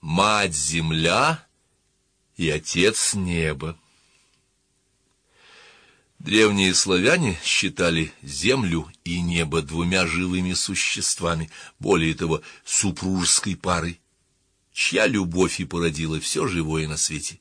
Мать-Земля и Отец-Небо. Древние славяне считали землю и небо двумя живыми существами, более того, супружеской парой, чья любовь и породила все живое на свете.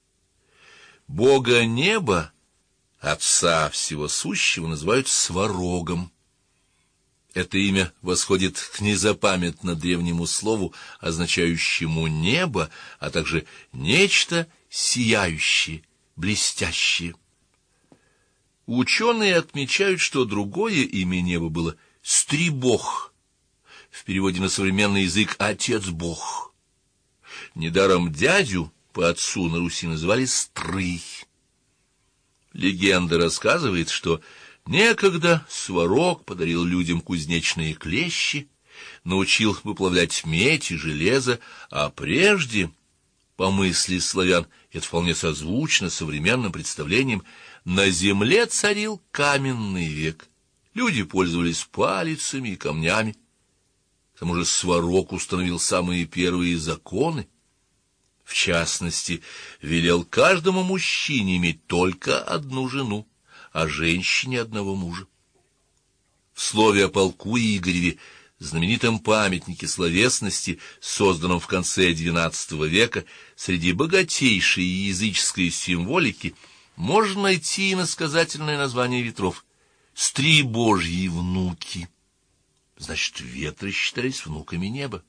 Бога неба, Отца всего сущего, называют Сварогом. Это имя восходит к незапамятно древнему слову, означающему небо, а также нечто сияющее, блестящее. Ученые отмечают, что другое имя неба было Стрибог, в переводе на современный язык Отец-Бог. Недаром дядю по отцу на Руси называли Стрый. Легенда рассказывает, что некогда Сварог подарил людям кузнечные клещи, научил выплавлять медь и железо, а прежде, по мысли славян, это вполне созвучно современным представлениям, на земле царил каменный век. Люди пользовались палицами и камнями. К тому же Сварог установил самые первые законы. В частности, велел каждому мужчине иметь только одну жену, а женщине одного мужа. В слове о полку Игореве, знаменитом памятнике словесности, созданном в конце XII века, среди богатейшей языческой символики можно найти иносказательное название ветров — Стрибожьи внуки. Значит, ветры считались внуками неба.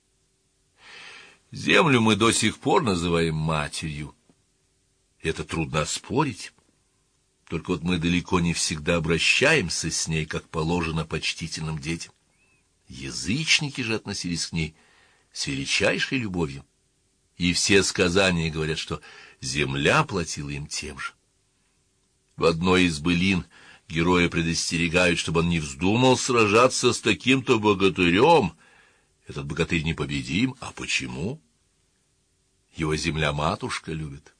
Землю мы до сих пор называем матерью. Это трудно оспорить. Только вот мы далеко не всегда обращаемся с ней, как положено почтительным детям. Язычники же относились к ней с величайшей любовью. И все сказания говорят, что земля платила им тем же. В одной из былин героя предостерегают, чтобы он не вздумал сражаться с таким-то богатырем. Этот богатырь непобедим. А почему? Его земля-матушка любит.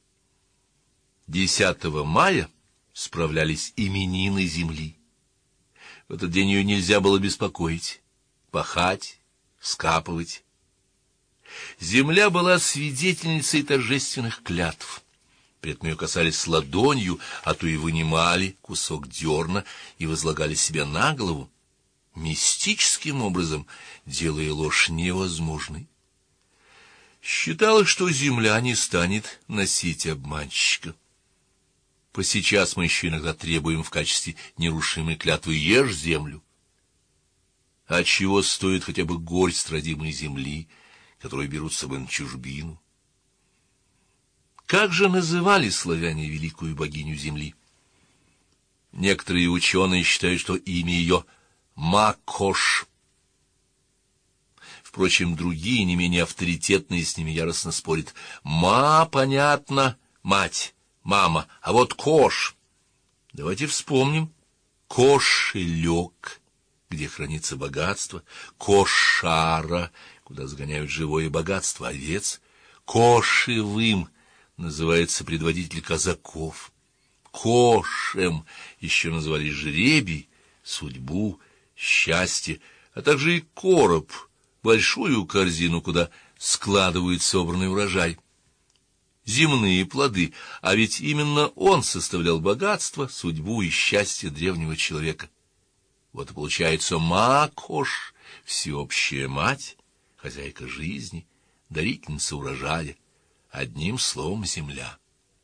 10 мая справлялись именины земли. В этот день ее нельзя было беспокоить, пахать, вскапывать. Земля была свидетельницей торжественных клятв. При этом ее касались ладонью, а то и вынимали кусок дерна и возлагали себе на голову, мистическим образом делая ложь невозможной. Считалось, что земля не станет носить обманщика. Сейчас мы еще иногда требуем в качестве нерушимой клятвы «Ешь землю». А чего стоит хотя бы горсть родимой земли, которую берут с собой на чужбину? Как же называли славяне великую богиню земли? Некоторые ученые считают, что имя ее Макош. Впрочем, другие, не менее авторитетные, с ними яростно спорят. Понятно, мать, мама, а вот Кош. Давайте вспомним. Кошелек, где хранится богатство, Кошара, куда загоняют живое богатство овец, Кошевым называется предводитель казаков, Кошем еще называли жребий, судьбу, счастье, а также и короб, большую корзину, куда складывают собранный урожай. Земные плоды, а ведь именно он составлял богатство, судьбу и счастье древнего человека. Вот и получается Макош, всеобщая мать, хозяйка жизни, дарительница урожая, одним словом земля.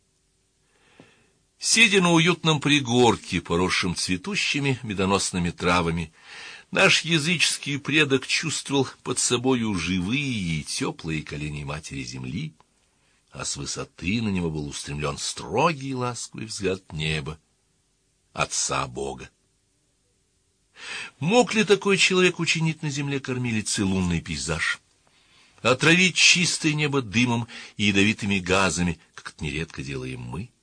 Сидя на уютном пригорке, поросшем цветущими медоносными травами, наш языческий предок чувствовал под собою живые и теплые колени матери земли, а с высоты на него был устремлен строгий и ласковый взгляд неба, Отца Бога. Мог ли такой человек учинить на земле кормилицы лунный пейзаж, отравить чистое небо дымом и ядовитыми газами, как это нередко делаем мы?